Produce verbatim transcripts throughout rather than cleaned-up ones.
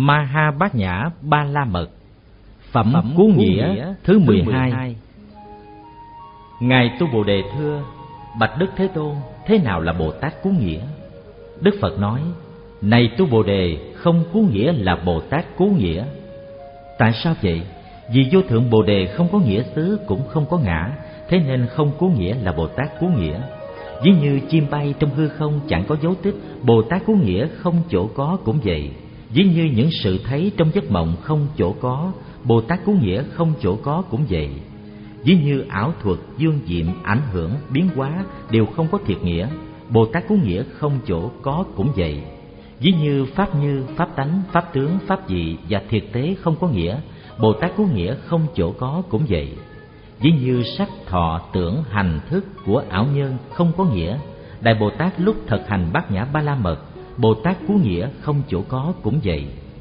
Maha Bát Nhã Ba La Mật. Phẩm, Phẩm Cú Nghĩa, nghĩa thứ mười hai. Ngài Tu Bồ Đề thưa: Bạch Đức Thế Tôn, thế nào là Bồ Tát Cú Nghĩa? Đức Phật nói: Này Tu Bồ Đề, không cú nghĩa là Bồ Tát Cú Nghĩa. Tại sao vậy? Vì vô thượng Bồ Đề không có nghĩa xứ cũng không có ngã, thế nên không cú nghĩa là Bồ Tát Cú Nghĩa. Ví như chim bay trong hư không chẳng có dấu tích, Bồ Tát Cú Nghĩa không chỗ có cũng vậy. Ví như những sự thấy trong giấc mộng không chỗ có, Bồ Tát Cú Nghĩa không chỗ có cũng vậy. Ví như ảo thuật, dương diệm, ảnh hưởng, biến hóa đều không có thiệt nghĩa, Bồ Tát Cú Nghĩa không chỗ có cũng vậy. Ví như pháp như, pháp tánh, pháp tướng, pháp dị và thiệt tế không có nghĩa, Bồ Tát Cú Nghĩa không chỗ có cũng vậy. Ví như sắc, thọ, tưởng, hành, thức của ảo nhân không có nghĩa, Đại Bồ Tát lúc thực hành Bát Nhã Ba La Mật, Bồ Tát Cú Nghĩa không chỗ có cũng vậy.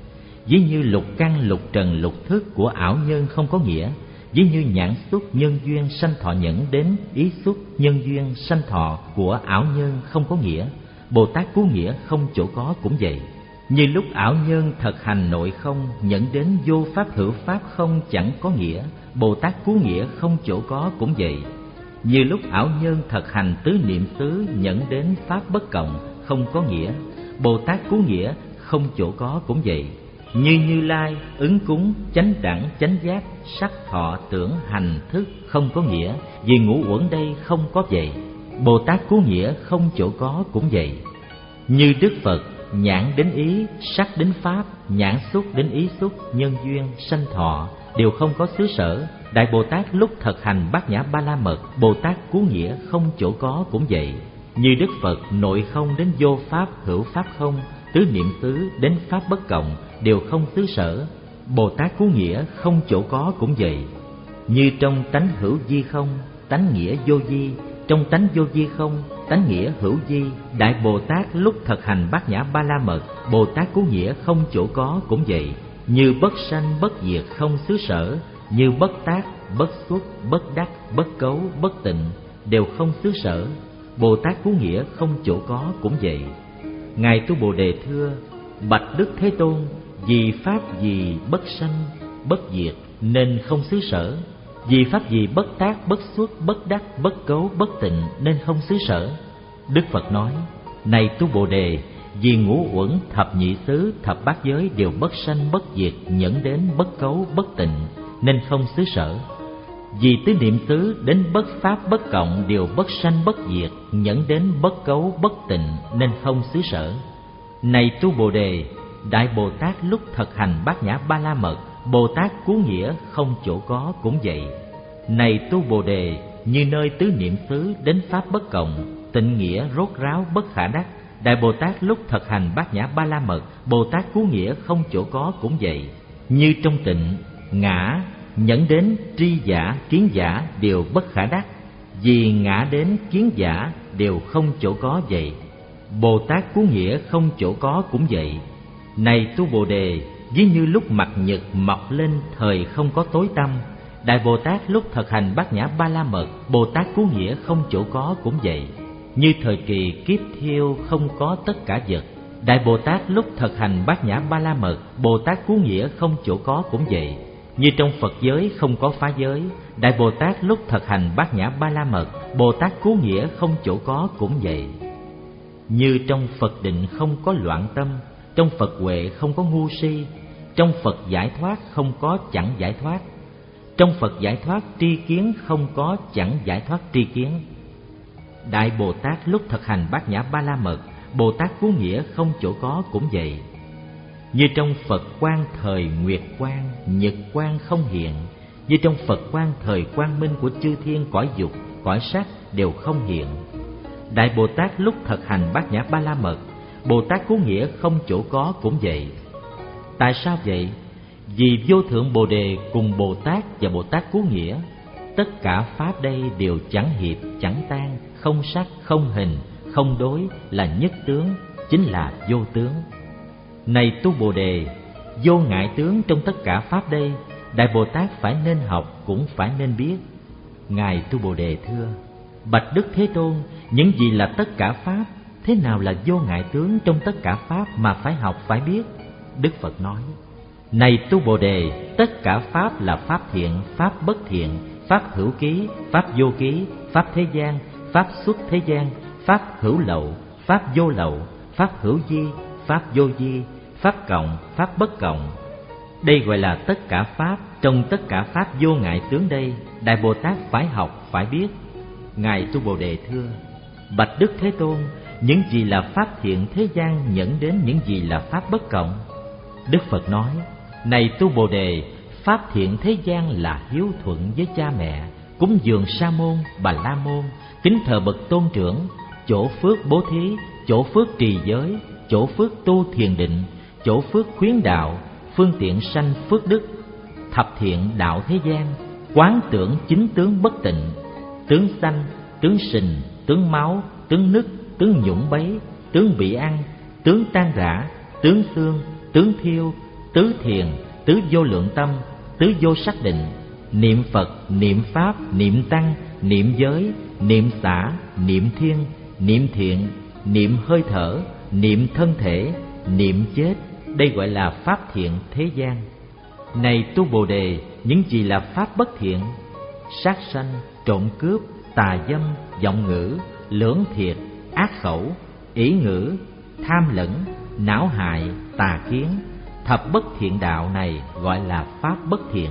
Ví như lục căn, lục trần, lục thức của ảo nhân không có nghĩa, ví như nhãn xúc, nhân duyên, sanh thọ nhẫn đến ý xúc, nhân duyên, sanh thọ của ảo nhân không có nghĩa, Bồ Tát Cú Nghĩa không chỗ có cũng vậy. Như lúc ảo nhân thực hành nội không, nhẫn đến vô pháp hữu pháp không chẳng có nghĩa, Bồ Tát Cú Nghĩa không chỗ có cũng vậy. Như lúc ảo nhân thực hành tứ niệm xứ, nhẫn đến pháp bất cộng không có nghĩa, Bồ Tát Cú Nghĩa không chỗ có cũng vậy. Như Như Lai, ứng cúng, chánh đẳng, chánh giác, sắc, thọ, tưởng, hành, thức không có nghĩa, vì ngũ uẩn đây không có vậy, Bồ Tát Cú Nghĩa không chỗ có cũng vậy. Như Đức Phật, nhãn đến ý, sắc đến pháp, nhãn xúc đến ý xúc, nhân duyên, sanh thọ đều không có xứ sở, Đại Bồ Tát lúc thực hành Bát Nhã Ba La Mật, Bồ Tát Cú Nghĩa không chỗ có cũng vậy. Như Đức Phật nội không đến vô pháp hữu pháp không, tứ niệm xứ đến pháp bất cộng đều không xứ sở, Bồ Tát Cú Nghĩa không chỗ có cũng vậy. Như trong tánh hữu di không, tánh nghĩa vô di, trong tánh vô di không, tánh nghĩa hữu di, Đại Bồ Tát lúc thực hành Bát Nhã Ba La Mật, Bồ Tát Cú Nghĩa không chỗ có cũng vậy. Như bất sanh bất diệt không xứ sở, như bất tác, bất xuất, bất đắc, bất cấu, bất tịnh đều không xứ sở, Bồ Tát Cú Nghĩa không chỗ có cũng vậy. Ngài Tu Bồ Đề thưa: Bạch Đức Thế Tôn, vì pháp gì bất sanh bất diệt nên không xứ sở, vì pháp gì bất tác, bất xuất, bất đắc, bất cấu, bất tịnh nên không xứ sở. Đức Phật nói: Này Tu Bồ Đề, vì ngũ uẩn, thập nhị xứ, thập bát giới đều bất sanh bất diệt, nhẫn đến bất cấu, bất tịnh nên không xứ sở. Vì tứ niệm xứ đến bất pháp bất cộng đều bất sanh bất diệt, nhẫn đến bất cấu, bất tịnh nên không xứ sở. Này Tu Bồ Đề, Đại Bồ Tát lúc thực hành Bát Nhã Ba La Mật, Bồ Tát Cú Nghĩa không chỗ có cũng vậy. Này Tu Bồ Đề, như nơi tứ niệm xứ đến pháp bất cộng, tịnh nghĩa rốt ráo bất khả đắc, Đại Bồ Tát lúc thực hành Bát Nhã Ba La Mật, Bồ Tát Cú Nghĩa không chỗ có cũng vậy. Như trong tịnh, ngã, nhẫn đến tri giả, kiến giả đều bất khả đắc, vì ngã đến kiến giả đều không chỗ có vậy, Bồ Tát Cú Nghĩa không chỗ có cũng vậy. Này Tu Bồ Đề, ví như lúc mặt nhật mọc lên thời không có tối tăm, Đại Bồ Tát lúc thực hành Bát Nhã Ba La Mật, Bồ Tát Cú Nghĩa không chỗ có cũng vậy. Như thời kỳ kiếp thiêu không có tất cả vật, Đại Bồ Tát lúc thực hành Bát Nhã Ba La Mật, Bồ Tát Cú Nghĩa không chỗ có cũng vậy. Như trong Phật giới không có phá giới, Đại Bồ Tát lúc thực hành Bát Nhã Ba La Mật, Bồ Tát Cú Nghĩa không chỗ có cũng vậy. Như trong Phật định không có loạn tâm, trong Phật huệ không có ngu si, trong Phật giải thoát không có chẳng giải thoát, trong Phật giải thoát tri kiến không có chẳng giải thoát tri kiến. Đại Bồ Tát lúc thực hành Bát Nhã Ba La Mật, Bồ Tát Cú Nghĩa không chỗ có cũng vậy. Như trong Phật quang thời nguyệt quang, nhật quang không hiện, như trong Phật quang thời quang minh của chư thiên cõi dục, cõi sắc đều không hiện. Đại Bồ Tát lúc thực hành Bát Nhã Ba La Mật, Bồ Tát Cú Nghĩa không chỗ có cũng vậy. Tại sao vậy? Vì vô thượng Bồ Đề cùng Bồ Tát và Bồ Tát Cú Nghĩa, tất cả pháp đây đều chẳng hiệp, chẳng tan, không sắc, không hình, không đối, là nhất tướng, chính là vô tướng. Này Tu Bồ Đề, vô ngại tướng trong tất cả pháp đây, Đại Bồ Tát phải nên học cũng phải nên biết. Ngài Tu Bồ Đề thưa: Bạch Đức Thế Tôn, những gì là tất cả pháp, thế nào là vô ngại tướng trong tất cả pháp mà phải học phải biết? Đức Phật nói: Này tu Bồ Đề, tất cả pháp là pháp thiện, pháp bất thiện, pháp hữu ký, pháp vô ký, pháp thế gian, pháp xuất thế gian, pháp hữu lậu, pháp vô lậu, pháp hữu di, pháp vô di, pháp cộng, pháp bất cộng. Đây gọi là tất cả pháp. Trong tất cả pháp vô ngại tướng đây, Đại Bồ Tát phải học, phải biết. Ngài tu Bồ Đề thưa: Bạch Đức Thế Tôn, những gì là pháp thiện thế gian dẫn đến những gì là pháp bất cộng? Đức Phật nói: Này tu Bồ Đề, pháp thiện thế gian là hiếu thuận với cha mẹ, cúng dường sa môn, bà la môn, kính thờ bậc tôn trưởng, chỗ phước bố thí, chỗ phước trì giới, chỗ phước tu thiền định, chỗ phước khuyến đạo, phương tiện sanh phước đức, thập thiện đạo thế gian, quán tưởng chính tướng bất tịnh, tướng sanh, tướng sình, tướng máu, tướng nứt, tướng nhũng bấy, tướng bị ăn, tướng tan rã, tướng xương, tướng thiêu, tứ thiền, tứ vô lượng tâm, tứ vô sắc định, niệm Phật, niệm Pháp, niệm Tăng, niệm giới, niệm xả, niệm thiên, niệm thiện, niệm hơi thở, niệm thân thể, niệm chết. Đây gọi là pháp thiện thế gian. Này tu Bồ Đề, những gì là pháp bất thiện? Sát sanh, trộm cướp, tà dâm, vọng ngữ, lưỡng thiệt, ác khẩu, ỷ ngữ, tham lẫn, não hại, tà kiến, thập bất thiện đạo này gọi là pháp bất thiện.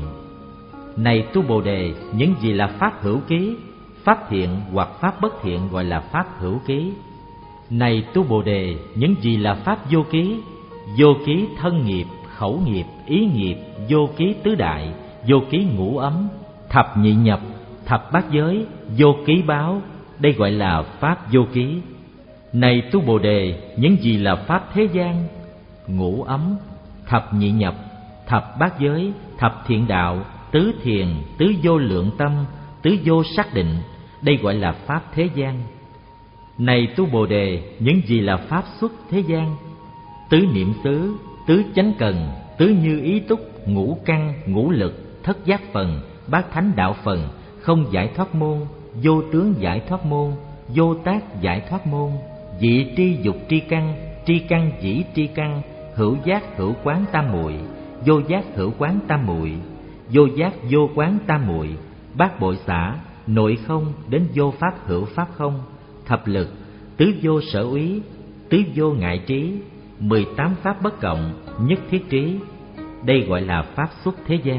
Này tu Bồ Đề, những gì là pháp hữu ký? Pháp thiện hoặc pháp bất thiện gọi là pháp hữu ký. Này tu Bồ Đề, những gì là pháp vô ký? Vô ký thân nghiệp, khẩu nghiệp, ý nghiệp, vô ký tứ đại, vô ký ngũ ấm, thập nhị nhập, thập bát giới, vô ký báo. Đây gọi là pháp vô ký. Này tu Bồ Đề, những gì là pháp thế gian? Ngũ ấm, thập nhị nhập, thập bát giới, thập thiện đạo, tứ thiền, tứ vô lượng tâm, tứ vô xác định. Đây gọi là pháp thế gian. Này tu Bồ Đề, những gì là pháp xuất thế gian? Tứ niệm xứ, tứ chánh cần, tứ như ý túc, ngũ căn, ngũ lực, thất giác phần, bát thánh đạo phần, không giải thoát môn, vô tướng giải thoát môn, vô tác giải thoát môn, dị tri dục tri căn, tri căn dĩ tri căn, hữu giác hữu quán tam muội, vô giác hữu quán tam muội, vô giác vô quán tam muội, bát bội xả, nội không đến vô pháp hữu pháp không, thập lực, tứ vô sở úy, tứ vô ngại trí, mười tám pháp bất cộng, nhất thiết trí. Đây gọi là pháp xuất thế gian.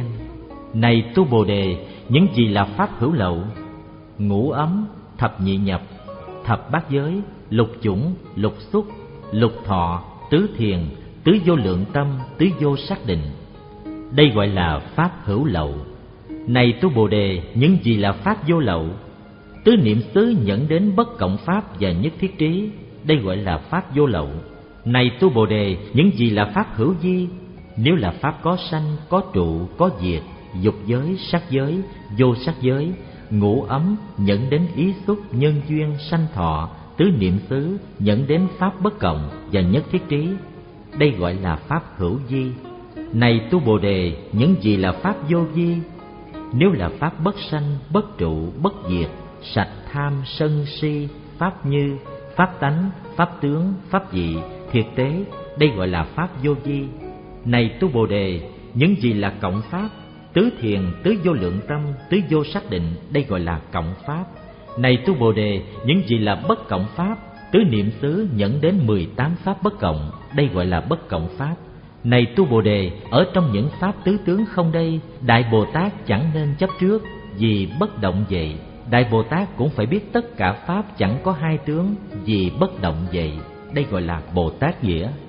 Này tu Bồ Đề, những gì là pháp hữu lậu? Ngũ ấm, thập nhị nhập, thập bát giới, lục chủng, lục xúc, lục thọ, tứ thiền, tứ vô lượng tâm, tứ vô xác định. Đây gọi là pháp hữu lậu. Này tu Bồ Đề, những gì là pháp vô lậu? Tứ niệm xứ dẫn đến bất cộng pháp và nhất thiết trí. Đây gọi là pháp vô lậu. Này tu Bồ Đề, những gì là pháp hữu di? Nếu là pháp có sanh, có trụ, có diệt, dục giới, sắc giới, vô sắc giới, ngũ ấm dẫn đến ý xúc, nhân duyên, sanh thọ, tứ niệm xứ dẫn đến pháp bất cộng và nhất thiết trí. Đây gọi là pháp hữu di. Này tu Bồ Đề, những gì là pháp vô di? Nếu là pháp bất sanh, bất trụ, bất diệt, sạch tham, sân si, pháp như, pháp tánh, pháp tướng, pháp dị, thiệt tế, đây gọi là pháp vô di. Này tu Bồ Đề, những gì là cộng pháp? Tứ thiền, tứ vô lượng tâm, tứ vô xác định, đây gọi là cộng pháp. Này tu Bồ Đề, những gì là bất cộng pháp? Tứ niệm xứ dẫn đến mười tám pháp bất cộng, đây gọi là bất cộng pháp. Này tu Bồ Đề, ở trong những pháp tứ tướng không đây, Đại Bồ Tát chẳng nên chấp trước, vì bất động vậy. Đại Bồ Tát cũng phải biết tất cả pháp chẳng có hai tướng, vì bất động vậy. Đây gọi là Bồ Tát nghĩa.